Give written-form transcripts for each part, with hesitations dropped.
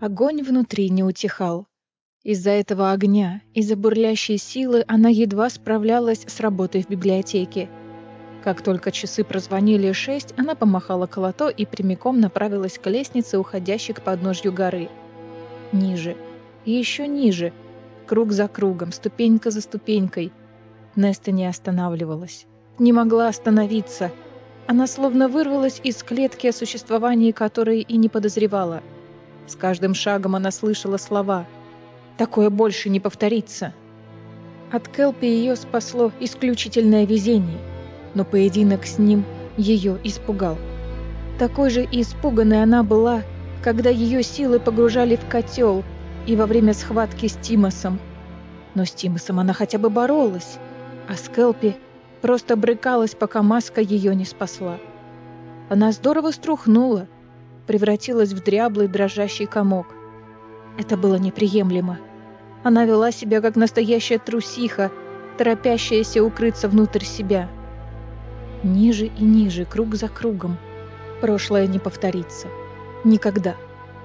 Огонь внутри не утихал. Из-за этого огня, из-за бурлящей силы она едва справлялась с работой в библиотеке. Как только часы прозвонили 6, она помахала колото и прямиком направилась к лестнице, уходящей к подножью горы. Ниже. И еще ниже. Круг за кругом, ступенька за ступенькой. Неста не останавливалась. Не могла остановиться. Она словно вырвалась из клетки, о существовании которой и не подозревала. С каждым шагом она слышала слова: «Такое больше не повторится». От Келпи ее спасло исключительное везение, но поединок с ним ее испугал. Такой же испуганной она была, когда ее силы погружали в котел и во время схватки с Тимосом. Но с Тимосом она хотя бы боролась, а с Келпи просто брыкалась, пока маска ее не спасла. Она здорово струхнула, превратилась в дряблый дрожащий комок. Это было неприемлемо. Она вела себя как настоящая трусиха, торопящаяся укрыться внутрь себя. Ниже и ниже, круг за кругом. Прошлое не повторится. Никогда.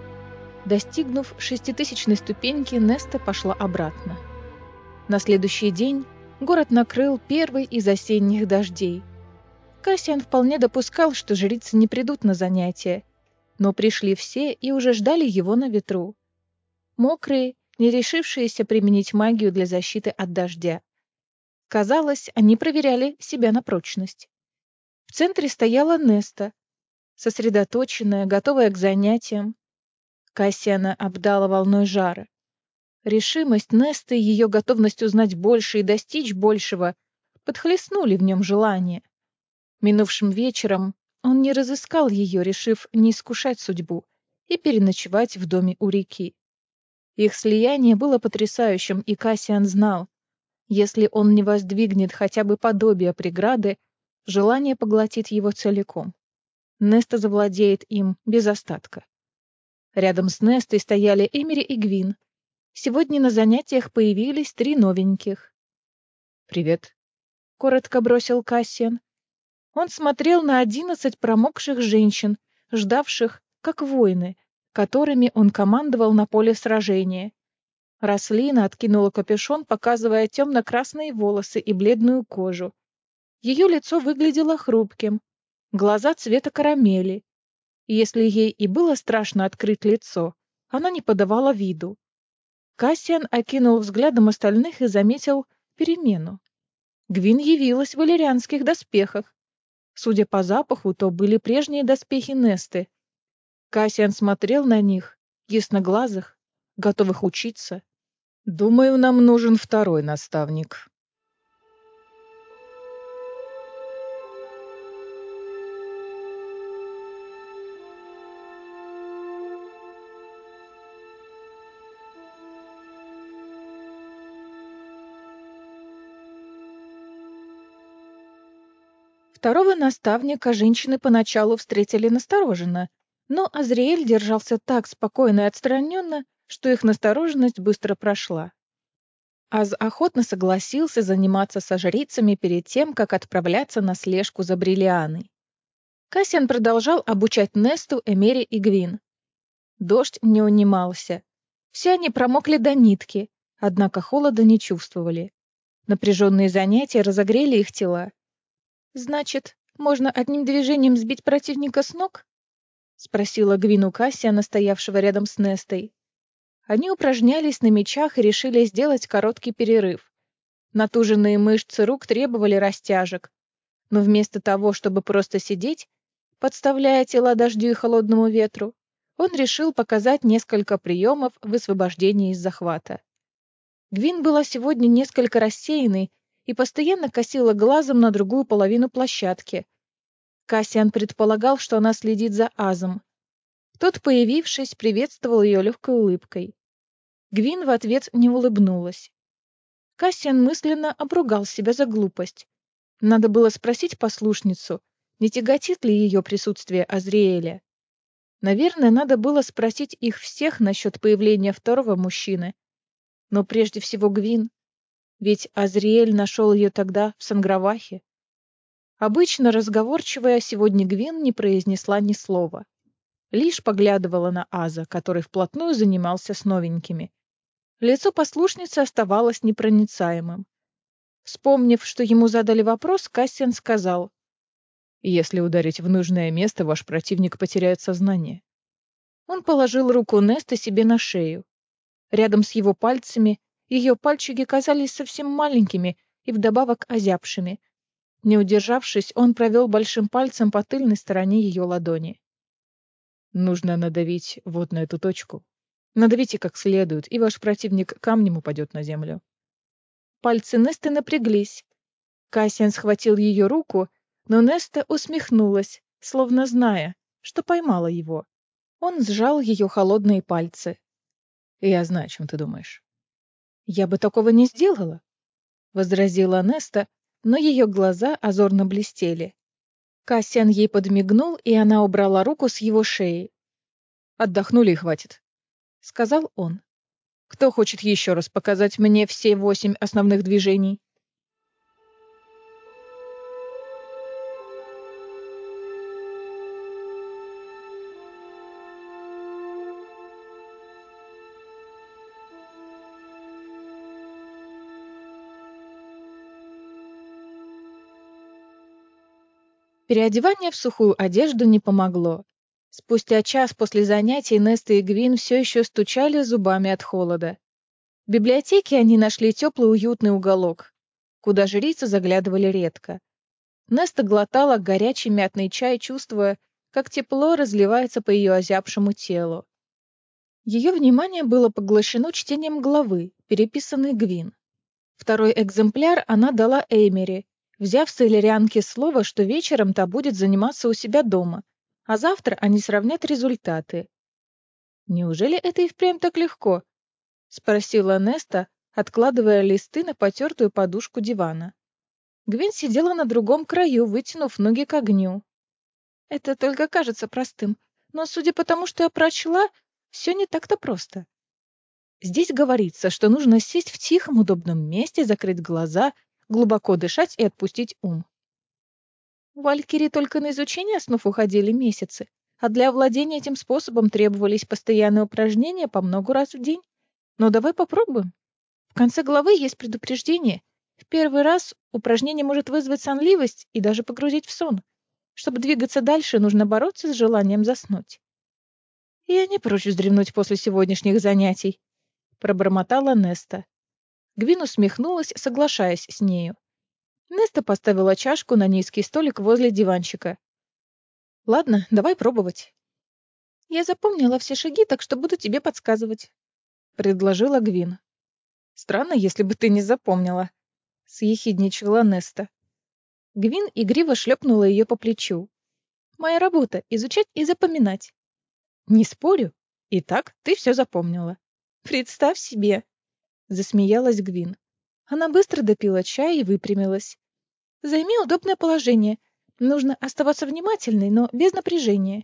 Достигнув 6000-й ступеньки, Неста пошла обратно. На следующий день город накрыл первый из осенних дождей. Кассиан вполне допускал, что жрицы не придут на занятия, но пришли все и уже ждали его на ветру. Мокрые, не решившиеся применить магию для защиты от дождя. Казалось, они проверяли себя на прочность. В центре стояла Неста, сосредоточенная, готовая к занятиям. Кассиана обдала волной жара. Решимость Несты и ее готовность узнать больше и достичь большего подхлестнули в нем желание. Минувшим вечером он не разыскал ее, решив не искушать судьбу и переночевать в доме у реки. Их слияние было потрясающим, и Кассиан знал, если он не воздвигнет хотя бы подобие преграды, желание поглотит его целиком. Неста завладеет им без остатка. Рядом с Нестой стояли Эмери и Гвин. Сегодня на занятиях появились 3 новеньких. «Привет», — коротко бросил Кассиан. Он смотрел на 11 промокших женщин, ждавших, как воины, которыми он командовал на поле сражения. Рослина откинула капюшон, показывая темно-красные волосы и бледную кожу. Ее лицо выглядело хрупким, глаза цвета карамели. Если ей и было страшно открыть лицо, она не подавала виду. Кассиан окинул взглядом остальных и заметил перемену. Гвин явилась в валерианских доспехах. Судя по запаху, то были прежние доспехи Несты. Кассиан смотрел на них, ясноглазых, готовых учиться. «Думаю, нам нужен второй наставник». Второго наставника женщины поначалу встретили настороженно, но Азриэль держался так спокойно и отстраненно, что их настороженность быстро прошла. Аз охотно согласился заниматься со жрицами перед тем, как отправляться на слежку за Бриллианой. Кассиан продолжал обучать Несту, Эмери и Гвин. Дождь не унимался. Все они промокли до нитки, однако холода не чувствовали. Напряженные занятия разогрели их тела. «Значит, можно одним движением сбить противника с ног?» — спросила Гвин у Кассиана, стоявшего рядом с Нестой. Они упражнялись на мечах и решили сделать короткий перерыв. Натуженные мышцы рук требовали растяжек. Но вместо того, чтобы просто сидеть, подставляя тела дождю и холодному ветру, он решил показать несколько приемов высвобождения из захвата. Гвин была сегодня несколько рассеянной и постоянно косила глазом на другую половину площадки. Кассиан предполагал, что она следит за Азом. Тот, появившись, приветствовал ее легкой улыбкой. Гвин в ответ не улыбнулась. Кассиан мысленно обругал себя за глупость. Надо было спросить послушницу, не тяготит ли ее присутствие Азриэля. Наверное, надо было спросить их всех насчет появления второго мужчины. Но прежде всего Гвин. Ведь Азриэль нашел ее тогда в Сангравахе. Обычно разговорчивая, сегодня Гвин не произнесла ни слова. лишь поглядывала на Аза, который вплотную занимался с новенькими. Лицо послушницы оставалось непроницаемым. Вспомнив, что ему задали вопрос, Кассиан сказал: «Если ударить в нужное место, ваш противник потеряет сознание». Он положил руку Несты себе на шею. Рядом с его пальцами ее пальчики казались совсем маленькими и вдобавок озябшими. Не удержавшись, он провел большим пальцем по тыльной стороне ее ладони. «Нужно надавить вот на эту точку. Надавите как следует, и ваш противник камнем упадет на землю». Пальцы Несты напряглись. Кассиан схватил ее руку, но Неста усмехнулась, словно зная, что поймала его. Он сжал ее холодные пальцы. «Я знаю, о чем ты думаешь». «Я бы такого не сделала», — возразила Неста, но ее глаза озорно блестели. Кассиан ей подмигнул, и она убрала руку с его шеи. «Отдохнули и хватит», — сказал он. «Кто хочет еще раз показать мне все 8 основных движений?» Переодевание в сухую одежду не помогло. Спустя час после занятий Неста и Гвин все еще стучали зубами от холода. В библиотеке они нашли теплый уютный уголок, куда жрицы заглядывали редко. Неста глотала горячий мятный чай, чувствуя, как тепло разливается по ее озябшему телу. Ее внимание было поглощено чтением главы, переписанной Гвин. Второй экземпляр она дала Эймери, взяв с Иллирианки слово, что вечером та будет заниматься у себя дома, а завтра они сравнят результаты. «Неужели это и впрямь так легко?» — спросила Неста, откладывая листы на потертую подушку дивана. Гвин сидела на другом краю, вытянув ноги к огню. «Это только кажется простым, но, судя по тому, что я прочла, все не так-то просто. Здесь говорится, что нужно сесть в тихом, удобном месте, закрыть глаза, глубоко дышать и отпустить ум. У Валькирии только на изучение основ уходили месяцы, а для овладения этим способом требовались постоянные упражнения по много раз в день. Но давай попробуем. В конце главы есть предупреждение. В первый раз упражнение может вызвать сонливость и даже погрузить в сон. Чтобы двигаться дальше, нужно бороться с желанием заснуть. «Я не прочь вздремнуть после сегодняшних занятий», — пробормотала Неста. Гвин усмехнулась, соглашаясь с нею. Неста поставила чашку на низкий столик возле диванчика. «Ладно, давай пробовать». «Я запомнила все шаги, так что буду тебе подсказывать», — предложила Гвин. «Странно, если бы ты не запомнила», — съехидничала Неста. Гвин игриво шлепнула ее по плечу. «Моя работа — изучать и запоминать». «Не спорю. Итак, ты все запомнила». «Представь себе», — засмеялась Гвин. Она быстро допила чай и выпрямилась. «Займи удобное положение. Нужно оставаться внимательной, но без напряжения».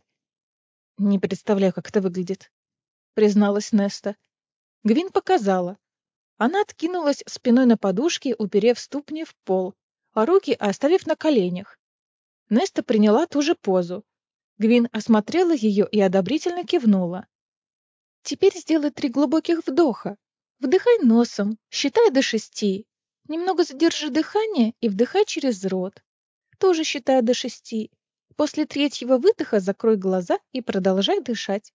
«Не представляю, как это выглядит», — призналась Неста. Гвин показала. Она откинулась спиной на подушке, уперев ступни в пол, а руки оставив на коленях. Неста приняла ту же позу. Гвин осмотрела ее и одобрительно кивнула. «Теперь сделай 3 глубоких вдоха. Вдыхай носом, считай до 6. Немного задержи дыхание и вдыхай через рот. Тоже считай до 6. После 3-го выдоха закрой глаза и продолжай дышать».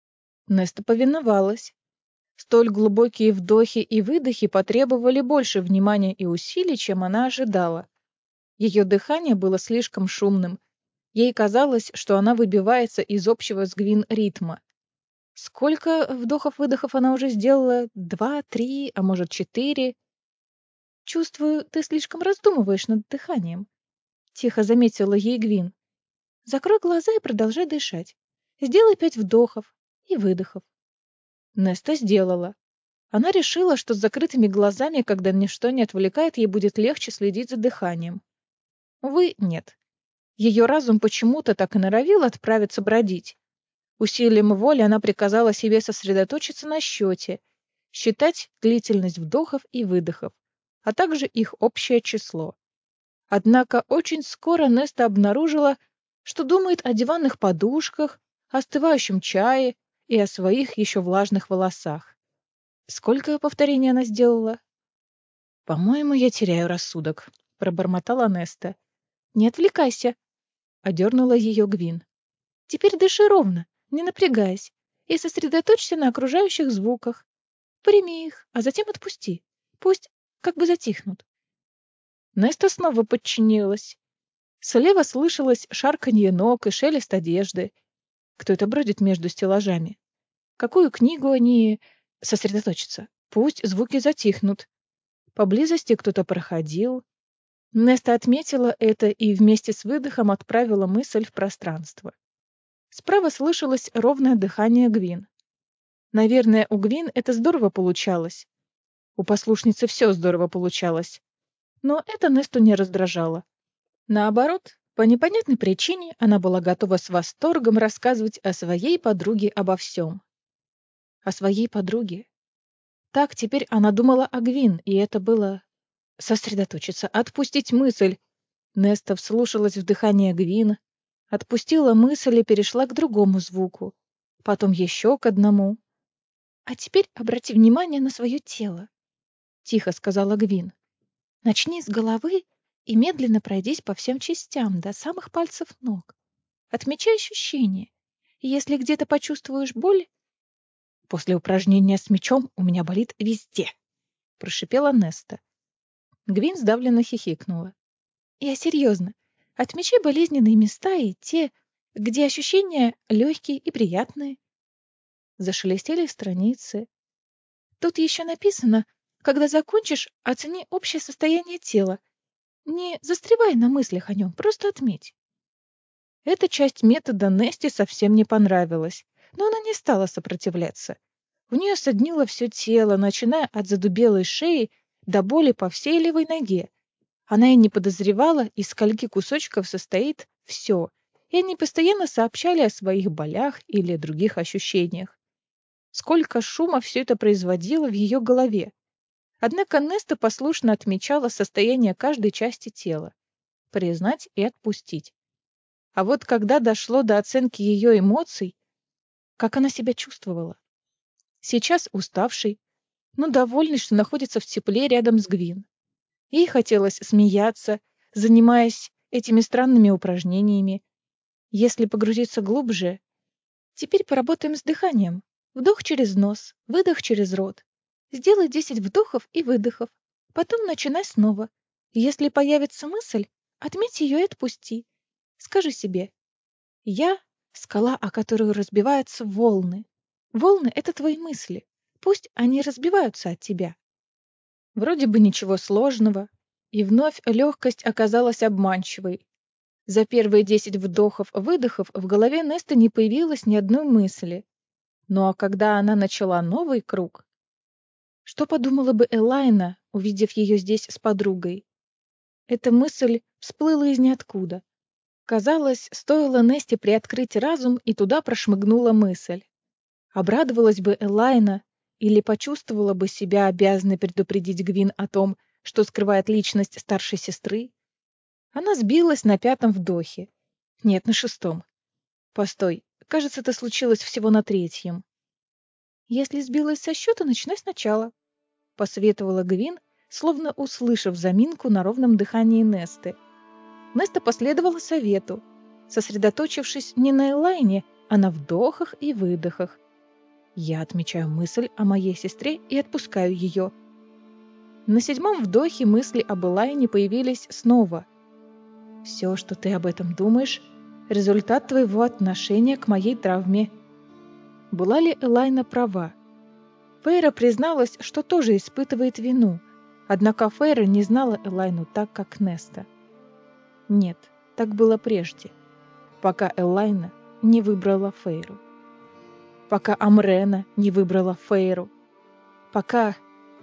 Неста повиновалась. Столь глубокие вдохи и выдохи потребовали больше внимания и усилий, чем она ожидала. Ее дыхание было слишком шумным. Ей казалось, что она выбивается из общего с Гвин ритма. Сколько вдохов-выдохов она уже сделала? 2, 3, а может 4? «Чувствую, ты слишком раздумываешь над дыханием», — тихо заметила ей Гвин. «Закрой глаза и продолжай дышать. Сделай 5 вдохов и выдохов». Неста сделала. Она решила, что с закрытыми глазами, когда ничто не отвлекает, ей будет легче следить за дыханием. Увы, нет. Ее разум почему-то так и норовил отправиться бродить. Усилием воли она приказала себе сосредоточиться на счете, считать длительность вдохов и выдохов, а также их общее число. Однако очень скоро Неста обнаружила, что думает о диванных подушках, о остывающем чае и о своих еще влажных волосах. Сколько повторений она сделала? «По-моему, я теряю рассудок», — пробормотала Неста. «Не отвлекайся», — одернула ее Гвин. «Теперь дыши ровно, не напрягаясь, и сосредоточься на окружающих звуках. Прими их, а затем отпусти. Пусть как бы затихнут». Неста снова подчинилась. Слева слышалось шарканье ног и шелест одежды. Кто-то бродит между стеллажами. Какую книгу они... Сосредоточиться. Пусть звуки затихнут. Поблизости кто-то проходил. Неста отметила это и вместе с выдохом отправила мысль в пространство. Справа слышалось ровное дыхание Гвин. Наверное, у Гвин это здорово получалось. У послушницы все здорово получалось. Но это Несту не раздражало. Наоборот, по непонятной причине она была готова с восторгом рассказывать о своей подруге обо всем. О своей подруге. Так теперь она думала о Гвин, и это было... Сосредоточиться, отпустить мысль. Неста вслушалась в дыхание Гвин, отпустила мысль и перешла к другому звуку, потом еще к одному. «А теперь обрати внимание на свое тело», — тихо сказала Гвин. «Начни с головы и медленно пройдись по всем частям до самых пальцев ног. Отмечай ощущения. И если где-то почувствуешь боль...» «После упражнения с мечом у меня болит везде», — прошипела Неста. Гвин сдавленно хихикнула. «Я серьезно. Отмечай болезненные места и те, где ощущения легкие и приятные». Зашелестели страницы. Тут еще написано: когда закончишь, оцени общее состояние тела. Не застревай на мыслях о нем, просто отметь. Эта часть метода Несте совсем не понравилась, но она не стала сопротивляться. У нее соднило все тело, начиная от задубелой шеи до боли по всей левой ноге. Она и не подозревала, из скольки кусочков состоит все, и они постоянно сообщали о своих болях или других ощущениях. Сколько шума все это производило в ее голове. Однако Неста послушно отмечала состояние каждой части тела. Признать и отпустить. А вот когда дошло до оценки ее эмоций, как она себя чувствовала? Сейчас уставшей, но довольной, что находится в тепле рядом с Гвин. Ей хотелось смеяться, занимаясь этими странными упражнениями. Если погрузиться глубже, теперь поработаем с дыханием. Вдох через нос, выдох через рот. Сделай 10 вдохов и выдохов. Потом начинай снова. Если появится мысль, отметь ее и отпусти. Скажи себе: «Я — скала, о которую разбиваются волны. Волны — это твои мысли. Пусть они разбиваются от тебя». Вроде бы ничего сложного, и вновь легкость оказалась обманчивой. За первые 10 вдохов-выдохов в голове Несты не появилось ни одной мысли. Ну а когда она начала новый круг... Что подумала бы Элайна, увидев ее здесь с подругой? Эта мысль всплыла из ниоткуда. Казалось, стоило Несте приоткрыть разум, и туда прошмыгнула мысль. Обрадовалась бы Элайна или почувствовала бы себя обязанной предупредить Гвин о том, что скрывает личность старшей сестры? Она сбилась на 5-м вдохе. Нет, на 6-м. Постой, кажется, это случилось всего на 3-м. «Если сбилась со счета, начинай сначала», — посоветовала Гвин, словно услышав заминку на ровном дыхании Несты. Неста последовала совету, сосредоточившись не на Элайне, а на вдохах и выдохах. Я отмечаю мысль о моей сестре и отпускаю ее. На 7-м вдохе мысли об Элайне появились снова. «Все, что ты об этом думаешь, результат твоего отношения к моей травме». Была ли Элайна права? Фейра призналась, что тоже испытывает вину, однако Фейра не знала Элайну так, как Неста. Нет, так было прежде, пока Элайна не выбрала Фейру. Пока Амрена не выбрала Фейру. Пока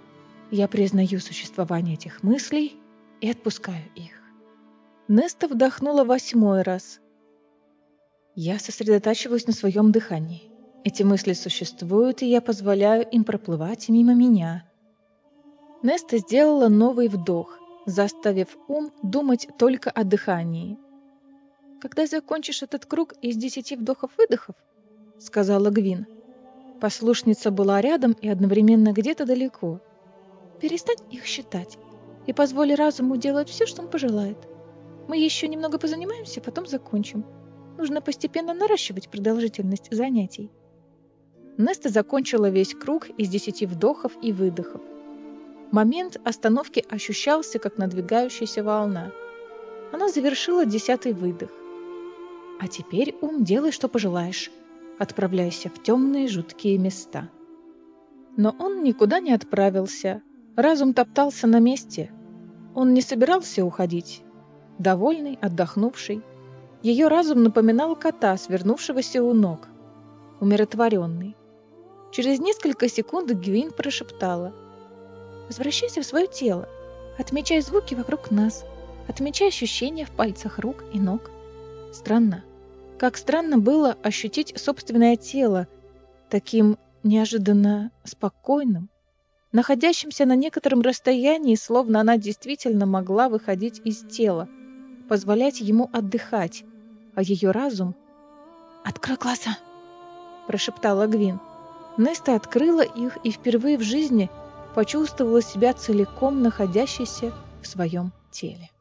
я признаю существование этих мыслей и отпускаю их. Неста вдохнула 8-й раз. Я сосредотачиваюсь на своем дыхании. Эти мысли существуют, и я позволяю им проплывать мимо меня. Неста сделала новый вдох, заставив ум думать только о дыхании. Когда закончишь этот круг из 10 вдохов-выдохов, — сказала Гвин. Послушница была рядом и одновременно где-то далеко. «Перестань их считать и позволь разуму делать все, что он пожелает. Мы еще немного позанимаемся, потом закончим. Нужно постепенно наращивать продолжительность занятий». Неста закончила весь круг из 10 вдохов и выдохов. Момент остановки ощущался, как надвигающаяся волна. Она завершила 10-й выдох. «А теперь, делай, что пожелаешь. Отправляйся в темные жуткие места». Но он никуда не отправился. Разум топтался на месте. Он не собирался уходить. Довольный, отдохнувший. Ее разум напоминал кота, свернувшегося у ног. Умиротворенный. Через несколько секунд Гвин прошептала: «Возвращайся в свое тело. Отмечай звуки вокруг нас. Отмечай ощущения в пальцах рук и ног». Странно. Как странно было ощутить собственное тело, таким неожиданно спокойным, находящимся на некотором расстоянии, словно она действительно могла выходить из тела, позволять ему отдыхать, а ее разум... «Открой глаза!» – прошептала Гвин. Неста открыла их и впервые в жизни почувствовала себя целиком находящейся в своем теле.